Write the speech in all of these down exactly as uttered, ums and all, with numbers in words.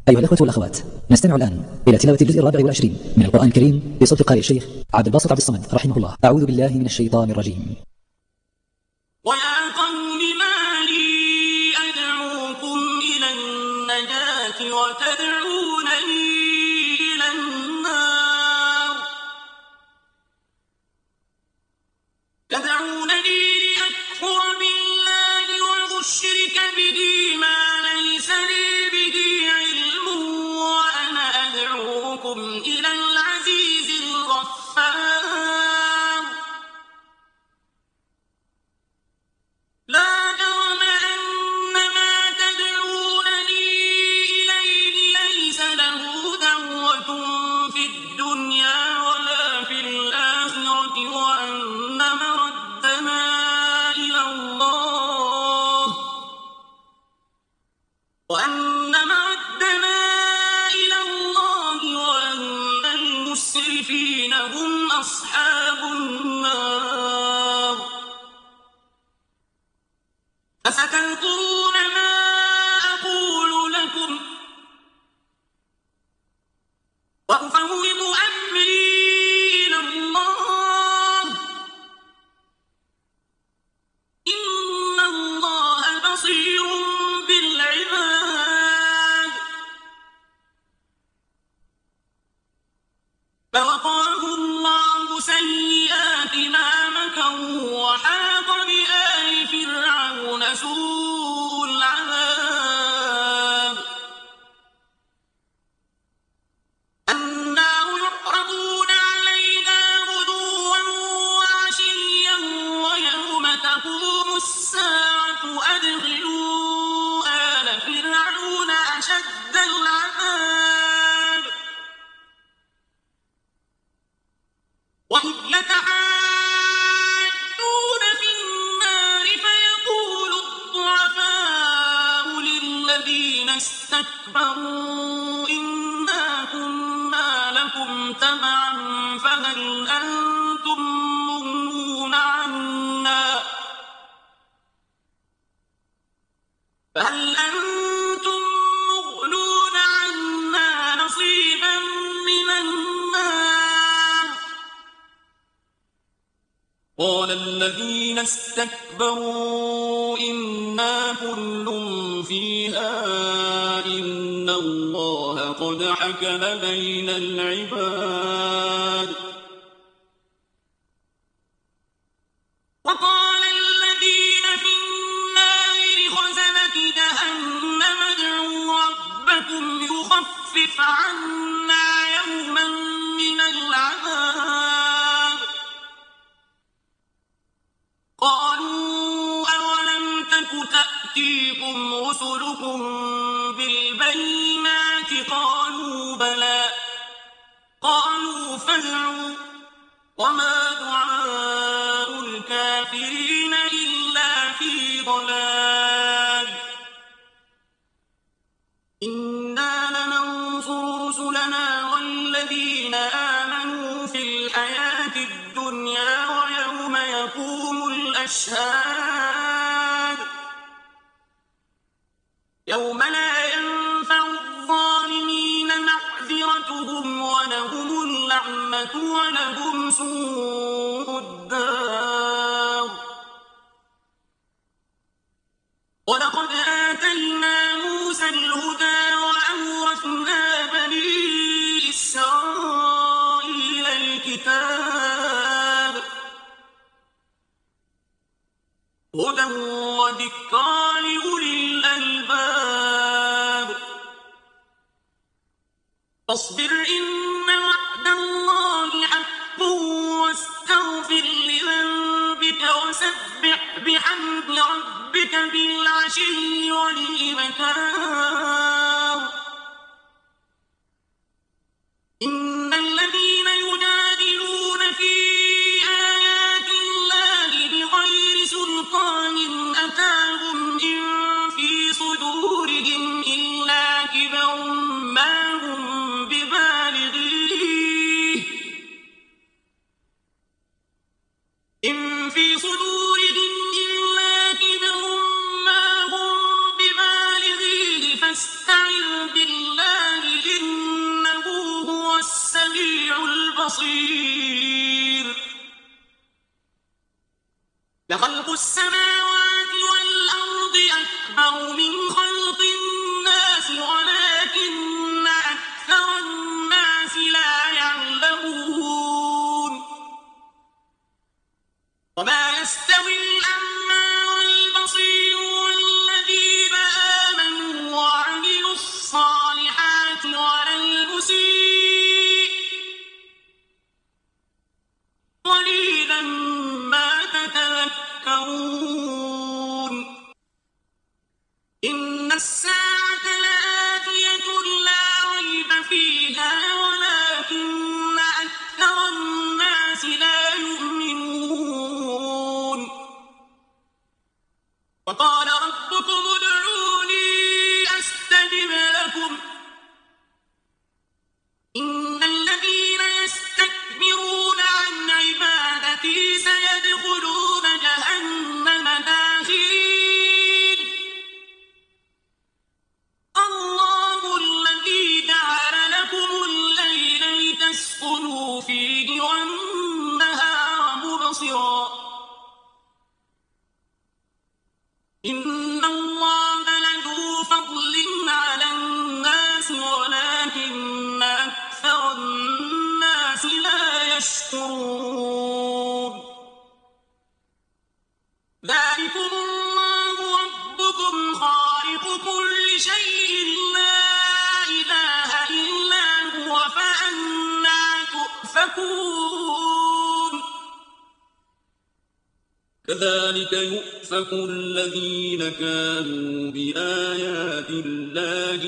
أيها الأخوة والأخوات، نستمع الآن إلى تلاوة الجزء الرابع والعشرين من القرآن الكريم بصوت قارئ الشيخ عبد الباسط عبد الصمد رحمه الله. أعوذ بالله من الشيطان الرجيم. ويا قوم ما لي أدعوكم إلى النجاة وتدعونني إلى النار تدعونني لأكفر بالله وأشرك به ما ليس لي به علم وأنا أدعوكم إلى العزيز الغفار لا جرم أن ما تدعونني إليه ليس له دعوة في الدنيا ولا في الآخرة وأن مردنا إلى الله وأن مردنا إلى الله وأن المسرفين هم أصحاب النار فستذكرون ما أقول لكم وأفوض أمري إلى الله إن الله بصير بالعباد فوقاه الله سيئات ما مكروا وحاق بآل فرعون سوء العذاب النار يعرضون عليها غدوا وعشيا ويوم تقوم الساعة أدخلوا آل فرعون أشد العذاب وإذ يتحاجون في النار فيقول الضعفاء للذين استكبروا إنا كنا لكم تبعا فهل أنتم مغنون عنا فهل أنتم مغنون عنا نصيبا من النار قال الذين استكبروا إنا كل فيها إن الله قد حكم بين العباد وقال الذين في النار لخزنة جهنم ادعوا ربكم يخفف عنا يوما من العذاب قالوا أولم تك تأتيكم رسلكم بالبينات قالوا بلى قالوا فادعوا وما دعاء الكافرين إلا في ضلال إنا لننصر رسلنا والذين آمنوا في الحياة الدنيا ويوم يقوم الأشهاد يوم لا ينفع الظالمين معذرتهم ولهم اللعنة ولهم سوء الدار ولقد آتينا موسى الهدى وأورثنا بني إسرائيل الكتاب هدى وذكرى لأولي الألباب فاصبر إن وعد الله حق واستغفر لذنبك وسبح بحمد ربك بالعشي والإبكار إن الذين يجادلون في آيات الله بغير سلطان أتاهم إن في صدورهم إلا كبر ما هم ببالغيه إن في صدورهم إلا كبر ما هم ببالغيه فاستغفر بصير لخلق السماوات والأرض أكبر من خلق الناس ولكن أكثر الناس لا يعلمون وما يستوي الأعمى والبصير والذين آمنوا وعملوا الصالحات ولا المسيء قليلا ما تتذكرون إن الساعة لآتية لا ريب فيها ولكن أكثر الناس لا يؤمنون وقال ربكم ادعوني أستجب لكم إن الذين يستكبرون عن عبادتي سيدخلون جهنم داخرين الله الذي جعل لكم الليل لتسكنوا فيه والنهار مبصرا إن الله لذو فضل على الناس ولكن أكثر الناس لا يشكرون ذلكم الله ربكم خالق كل شيء لا إله إلا هو فأنى تؤفكون كذلك يؤفك الذين كانوا بآيات الله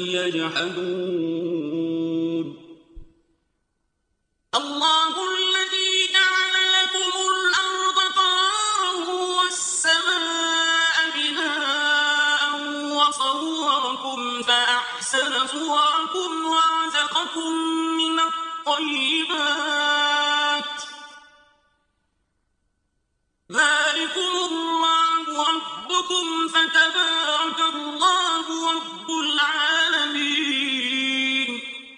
يجحدون الله الذي جعل لكم الأرض قرارا والسماء بناء وصوركم فأحسن صوركم ورزقكم من الطيبات ذلكم الله ربكم فتبارك الله رب العالمين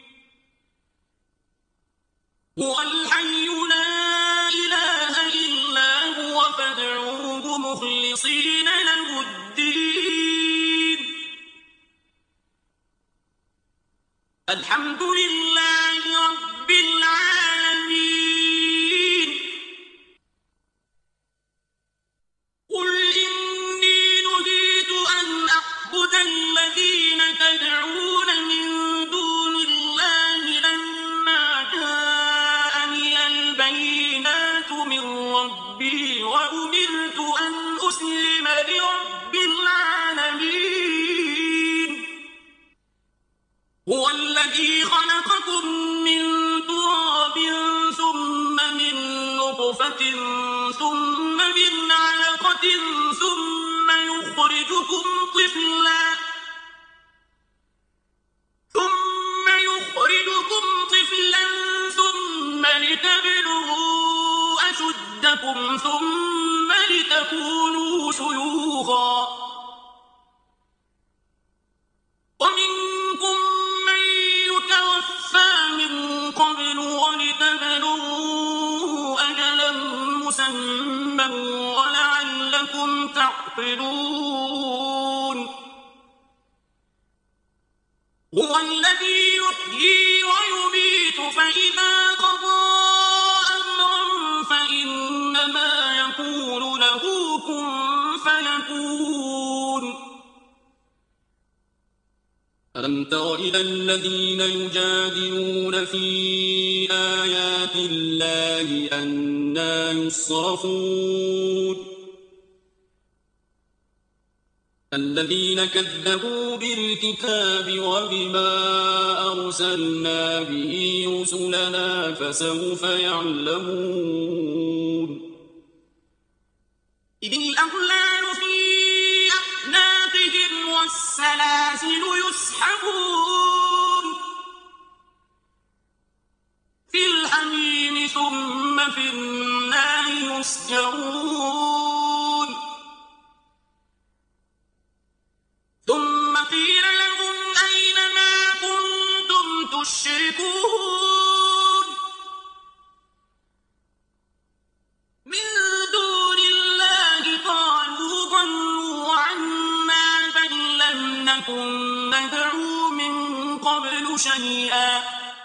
هو الحي لا إله إلا هو فادعوه مخلصين له الدين الحمد لله رب العالمين قل إني نهيت أن أعبد الذين تدعون من دون الله لما جاءني البينات من ربي وأمرت أن أسلم لرب العالمين هو الذي خلقكم من تراب ثم من نطفة ثم من علقة ثم يخرجكم طفلا ثم يخرجكم طفلا ثم لتبلغوا أشدكم ثم لتكونوا شيوخا ومنكم من يتوفى من قبل ولتبلغوا أجلا مسمى ولعلكم تعقلون هو الذي يحيي ويميت فإذا قضى أمرا فإنما يقول له كن فيكون ألم تر إلى الذين يجادلون في آيات الله أنى يصرفون الذين كذبوا بالكتاب وبما أرسلنا به رسلنا فسوف يعلمون إذ الأغلال في أعناقهم والسلاسل يسحبون في الحميم ثم في النار يسجرون ثم قيل لهم أين ما كنتم تشركون قبل شيئا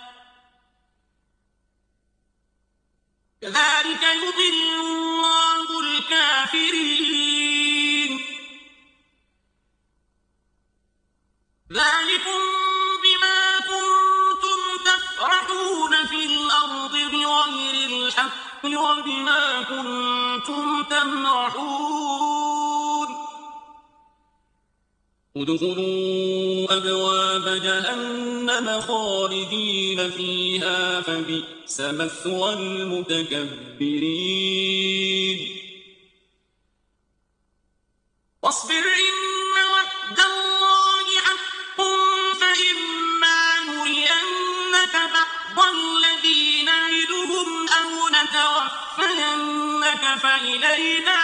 كذلك يضل الله الكافرين ذلكم بما كنتم تفرحون في الأرض بغير الحق وبما كنتم تمرحون ادخلوا أبواب جهنم خالدين فيها فبئس مثوى المتكبرين واصبر إن وعد الله حق فإما نرينك بعض الذي نعدهم أو نتوفينك فإلينا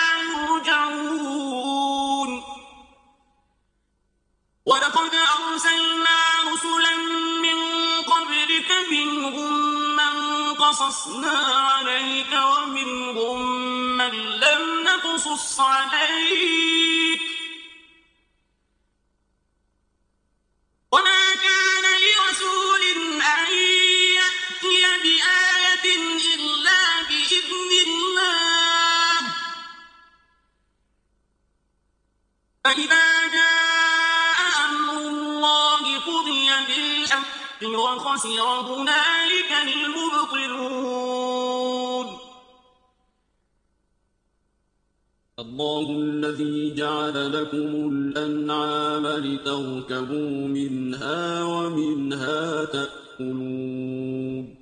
يرجعون ولقد أرسلنا رسلا من قبلك منهم من قصصنا عليك ومنهم من لم نقصص عليك وما كان لرسول أن يأتي بآية إلا بإذن الله فإذا جاء أمر الله قضي بالحق وخسر هنالك المبطلون الله الذي جعل لكم الأنعام لتركبوا منها ومنها تأكلون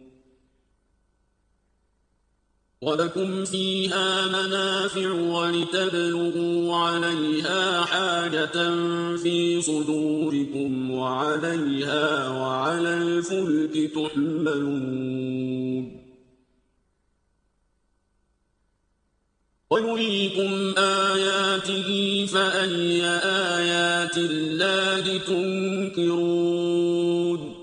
ولكم فيها منافع ولتبلغوا عليها حاجة في صدوركم وعليها وعلى الفلك تحملون ويريكم آياته فأي آيات الله تنكرون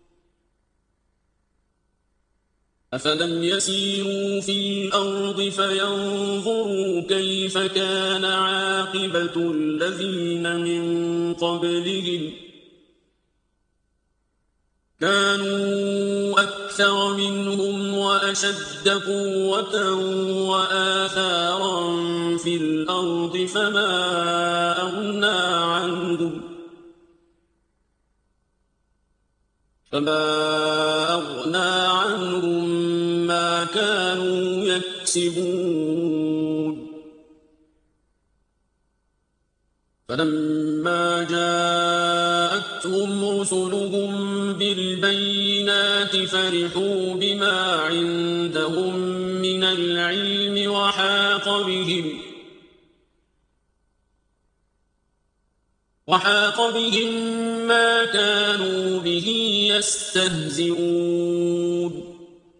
أفلم يسيروا في الأرض فينظروا كيف كان عاقبة الذين من قبلهم كانوا أكثر منهم وأشد قوة وآثارا في الأرض فما أغنى عنهم فما أغنى عنهم ما كانوا يكسبون فلما جاءتهم رسلهم بالبينات فرحوا بما عندهم من العلم وحاق بهم وحاق بهم ما كانوا به يستهزئون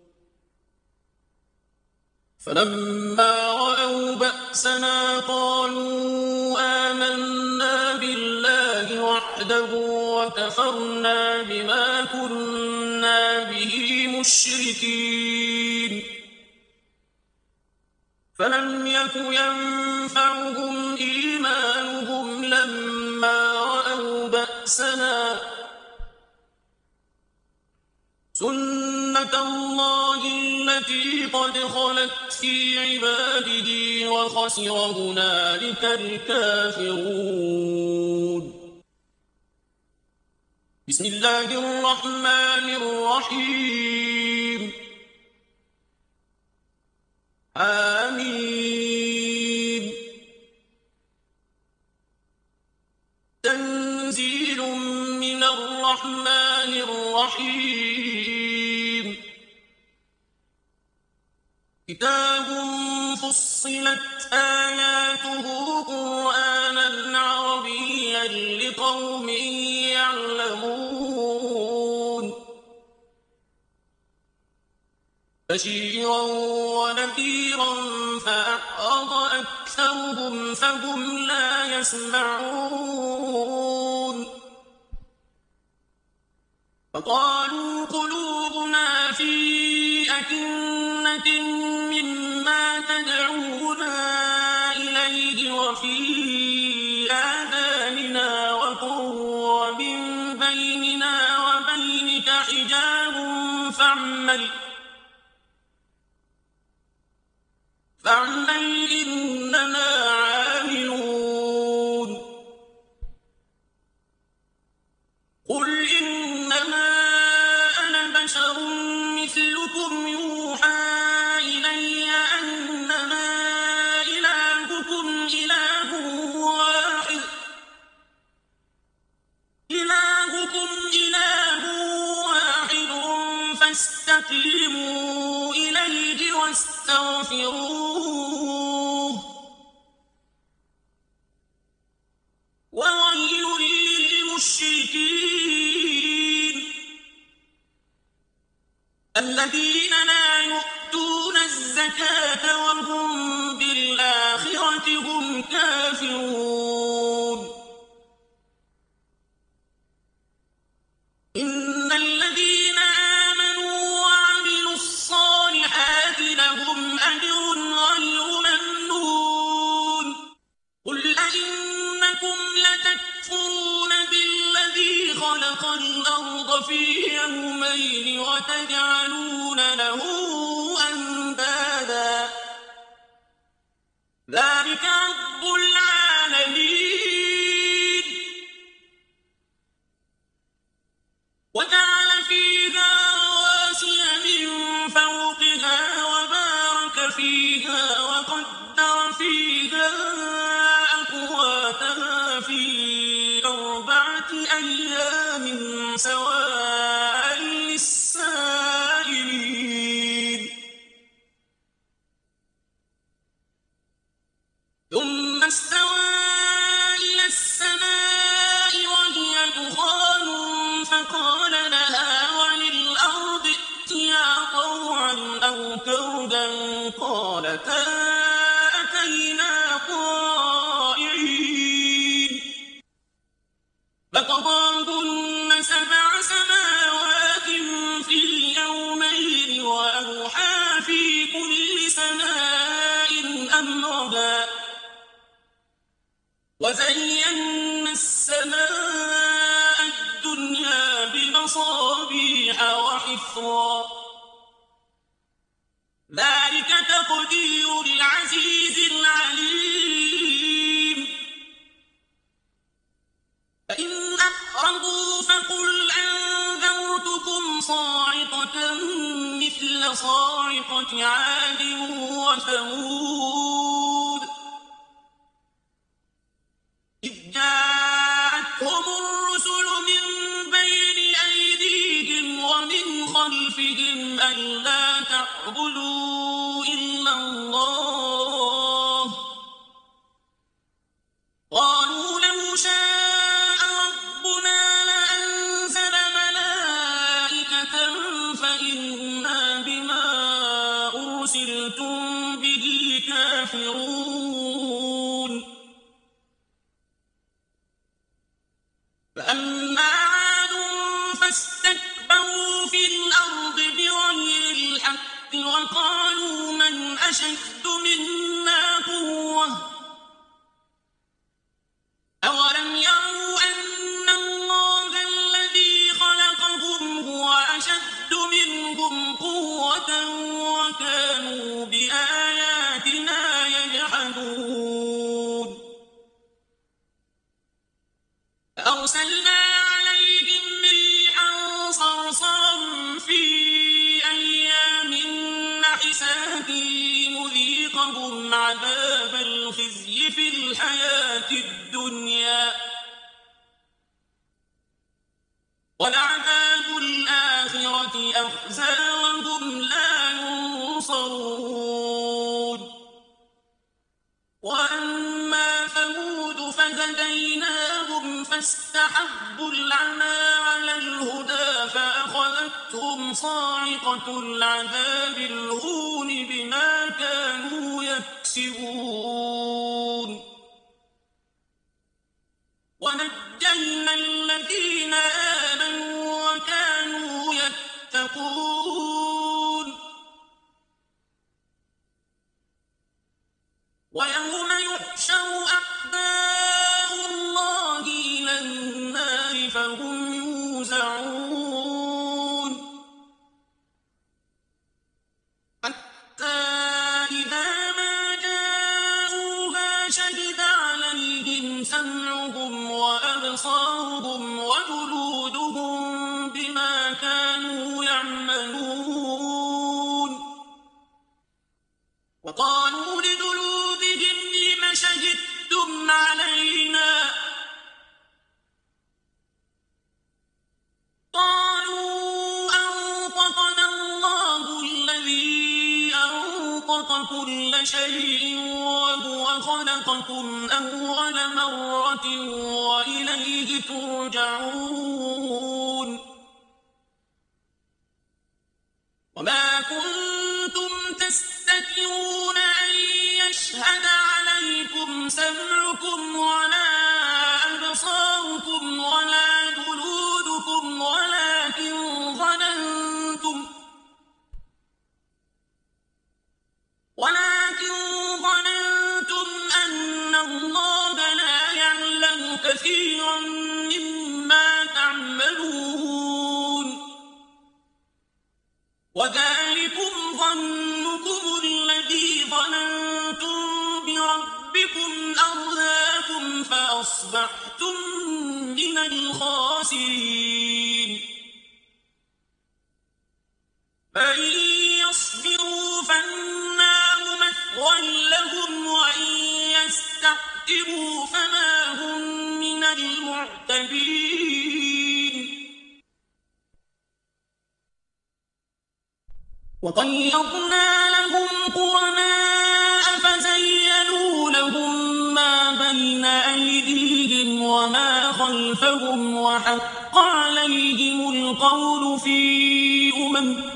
فلما رأوا بأسنا قالوا آمنا بالله وحده وكفرنا بما كنا به مشركين فلم يك ينفعهم إيمانهم لما رأوا بأسنا سنة الله التي قد خلت في عباده وخسر هنالك الكافرون بسم الله الرحمن الرحيم آمين تنزيل من الرحمن الرحيم كتاب فصلت آياته قرآنا عربيا لقوم يعلمون بشيرا ونذيرا فأعرض أكثرهم فهم لا يسمعون فقالوا قلوبنا في أكنة مما تدعونا إليه وفي آذاننا وقر ومن بيننا وبينك حجاب فاعمل فاعمل إننا عاملون قل إنما أنا بشر مثلكم يوحى إلي أنما إلهكم إله واحد إلهكم إله واحد فاستقيموا إليه واستغفروه وويل للمشركين الذين لا يؤتون الزكاة وهم بالآخرة هم كافرون إن الذين آمنوا وعملوا الصالحات لهم أجر غير ممنون قل أئنكم لتكفرون بالذي خلق الأرض في يومين وتجعلون له أندادا ذلك رب العالمين وجعل فيها رواسي من فوقها وبارك فيها وقدر فيها أقواتها في أربعة أيام سواء للسائلين ثم استوى إلى السماء وهي دخان فقال لها وللأرض ائتيا طوعا أو كرها قالتا أتينا طائعين فقضاهن سبع سماوات في يومين وأوحى في كل سماء أمرها وزينا السماء الدنيا بمصابيح وحفظا ذلك تقدير العزيز العليم فإن أعرضوا فقل أنذرتكم صاعقة مثل صاعقة عاد وثمود إذ جاءتهم الرسل من بين أيديهم ومن خلفهم ألا تعبدوا إلا الله قالوا لو شاء ربنا لأنزل ملائكة فإنا بما أرسلتم به كافرون فأما عاد فاستكبروا في الأرض بغير الحق وقالوا من أشد منا قوة أولم يروا أن الله الذي خلقهم هو أشد منهم قوة وكانوا بآياتنا يجحدون أرسلنا عليهم ريحا صرصرا في أيام نحسات لنذيقهم عذاب الخزي في الحياة الدنيا ولعذاب الآخرة أخزى وهم لا ينصرون وأما ثمود فهديناهم فاستحبوا العمى على الهدى فأخذتهم صاعقة العذاب الهون بما كانوا يكسبون ونجينا الذين آمنوا وكانوا يتقون ويوم يحشر أعداء الله إلى النار فهم يوزعون أبصارهم وجلودهم بما كانوا يعملون. وقالوا لجلودهم لم شهدتم علينا؟ قالوا أنطقنا الله الذي أنطق كل شيء وهو خلقكم أول مرة وإليه ترجعون. وما كنتم تستترون أن يشهد عليكم سمعكم ولا أبصاركم ولا جلودكم ولكن ظننتم ولكن ظننتم أن الله لا يعلم كثيرا مما تعملون. وذلكم ظنكم الذي ظننتم بربكم أرداكم فأصبحتم من الخاسرين. فإن يصبروا فالنار مثوى لهم وإن يستعتبوا فما هم من المعتبين. وقيضنا لهم قرناء فزينوا لهم ما بين أيديهم وما خلفهم وحق عليهم القول في أمم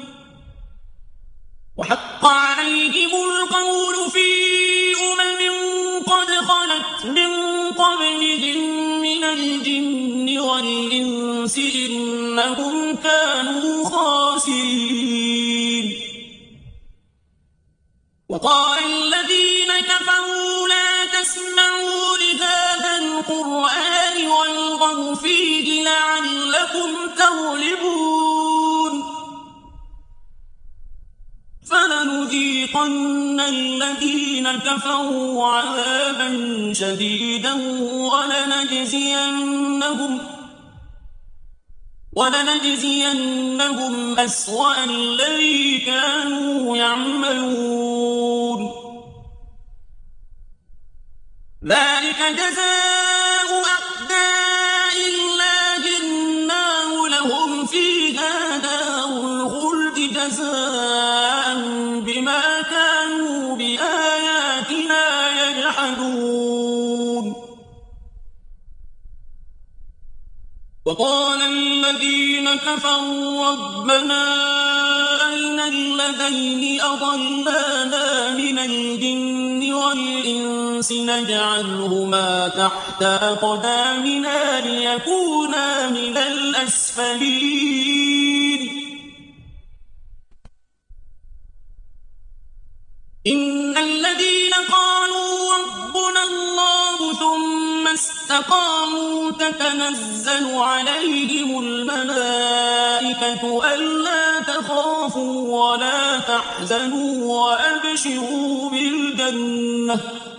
وحق عليهم القول في أمم قد خلت من قبلهم من الجن والإنس إنهم كانوا خاسرين. وقال الذين كفروا لا تسمعوا لهذا القرآن والغوا فيه لعلكم تغلبون. فلنذيقن الذين كفروا عذابا شديدا ولنجزينهم ولنجزينهم أسوأ الذي كانوا يعملون. ذلك جزاء أعداء الله النار لهم فيها دار الخلد جزاء بما كانوا بآياتنا يجحدون. وقال الذين كفروا ربنا أرنا الذين أضلانا من الجن والإنس نجعلهما تحت أقدامنا ليكونا من الأسفلين. إن الذين قالوا ربنا الله ثم استقاموا تتنزل عليهم الملائكة ألا تخافوا ولا تحزنوا وأبشروا بالجنة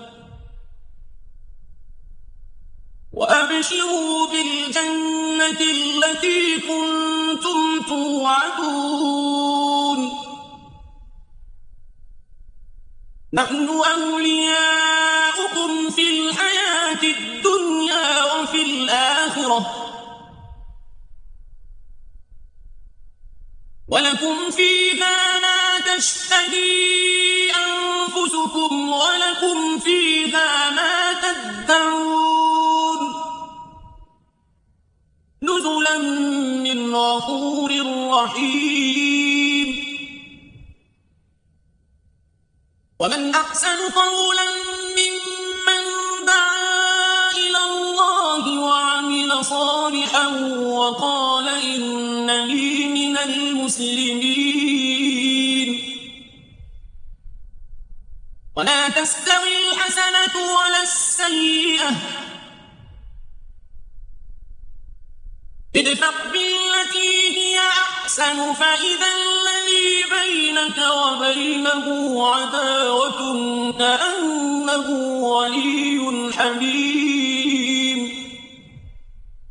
وأبشروا بالجنة التي كنتم توعدون. نحن أولياؤكم في الحياة الدنيا وفي الآخرة ولكم فيها ما تشتهي أنفسكم ولكم فيها ما تدعون نزلا من غفور رحيم. ومن أحسن قولا ممن دعا إلى الله وعمل صالحا وقال إنني من المسلمين. ولا تستوي الحسنة ولا السيئة ادفع بالتي هي أحسن فإذا الذي بينك وبينه عداوة كأنه ولي حميم.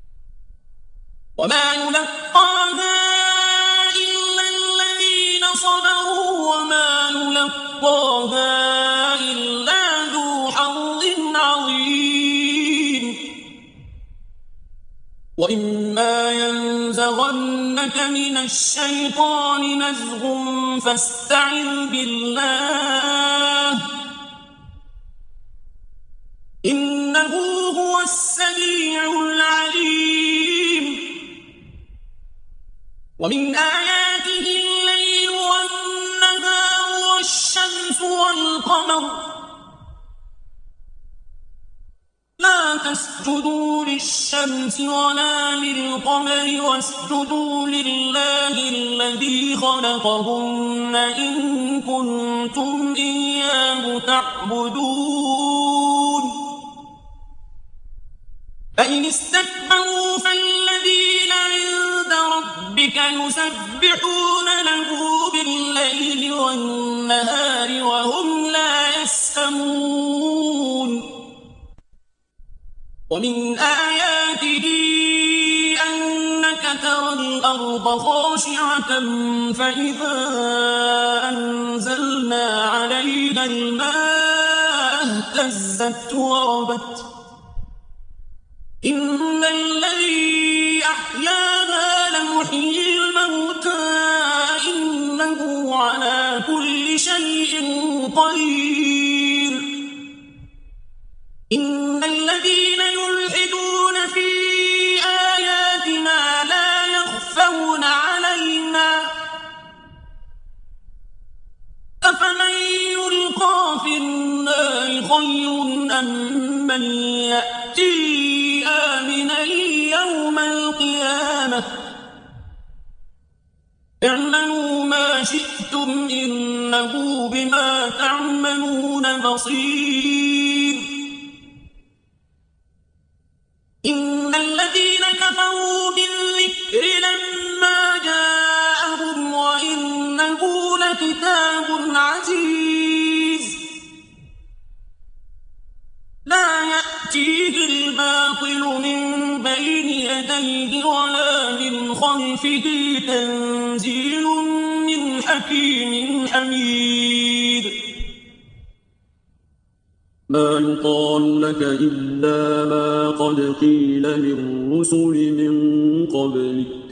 وما يلقاها إلا الذين صبروا وما يلقاها إلا ذو حظ عظيم. وإما ينزغنك من الشيطان نزغ فاستعذ بالله إنه هو السميع العليم. ومن آياته الليل والنهار والشمس والقمر لا تسجدوا للشمس ولا للقمر واسجدوا لله الذي خلقهن إن كنتم إياه تعبدون. فإن استكبروا فالذين عند ربك يسبحون له بالليل والنهار وهم لا يسأمون. ومن آياته أنك ترى الأرض خاشعة فإذا أنزلنا عليها الماء اهتزت وربت إن الذي أحياها لمحيي الموتى إنه على كل شيء قدير. إن الذين يلحدون في آياتنا لا يخفون علينا أفمن يلقى في النار خير أم من يأتي آمنا يوم القيامة اعملوا ما شئتم إنه بما تعملون بصير. إن الذين كفروا بالذكر لما جاءهم وإنه لكتاب عزيز لا يأتيه الباطل من بين يديه ولا من خلفه تنزيل من حكيم حميد. ما يقال لك إلا ما قد قيل للرسل من قبلك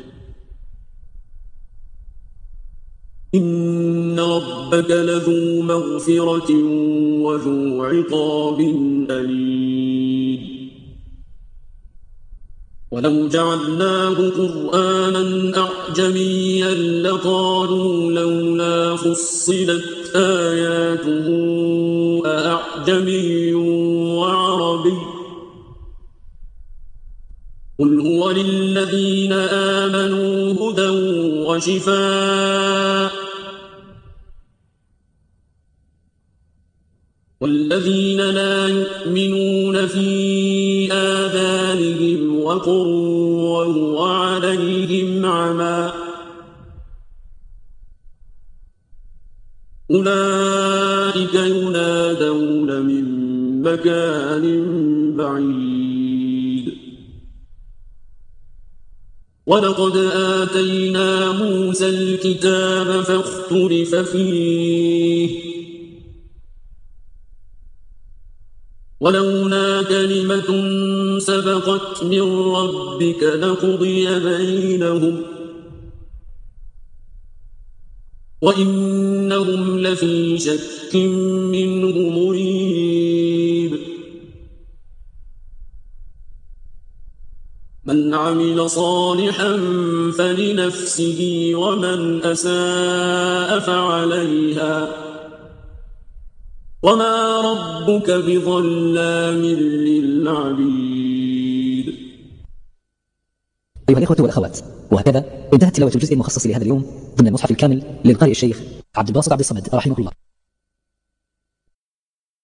إن ربك لذو مغفرة وذو عقاب أليم. ولو جعلناه قرآنا أعجميا لقالوا لولا فصلت آياته أأعجمي وعربي قل هو للذين آمنوا هدى وشفاء والذين لا يؤمنون في آذانهم وقر وهو عليهم عمى أولئك ينادون من مكان بعيد. ولقد آتينا موسى الكتاب فاختلف فيه ولولا كلمة سبقت من ربك لقضي بينهم وإنهم لفي شك منه مريب. من عمل صالحا فلنفسه ومن أساء فعليها وما ربك بظلام للعبيد. أيها الإخوة والأخوات، وهكذا انتهت تلاوة الجزء المخصص لهذا اليوم ضمن المصحف الكامل للقارئ الشيخ عبد الباسط عبد الصمد رحمه الله.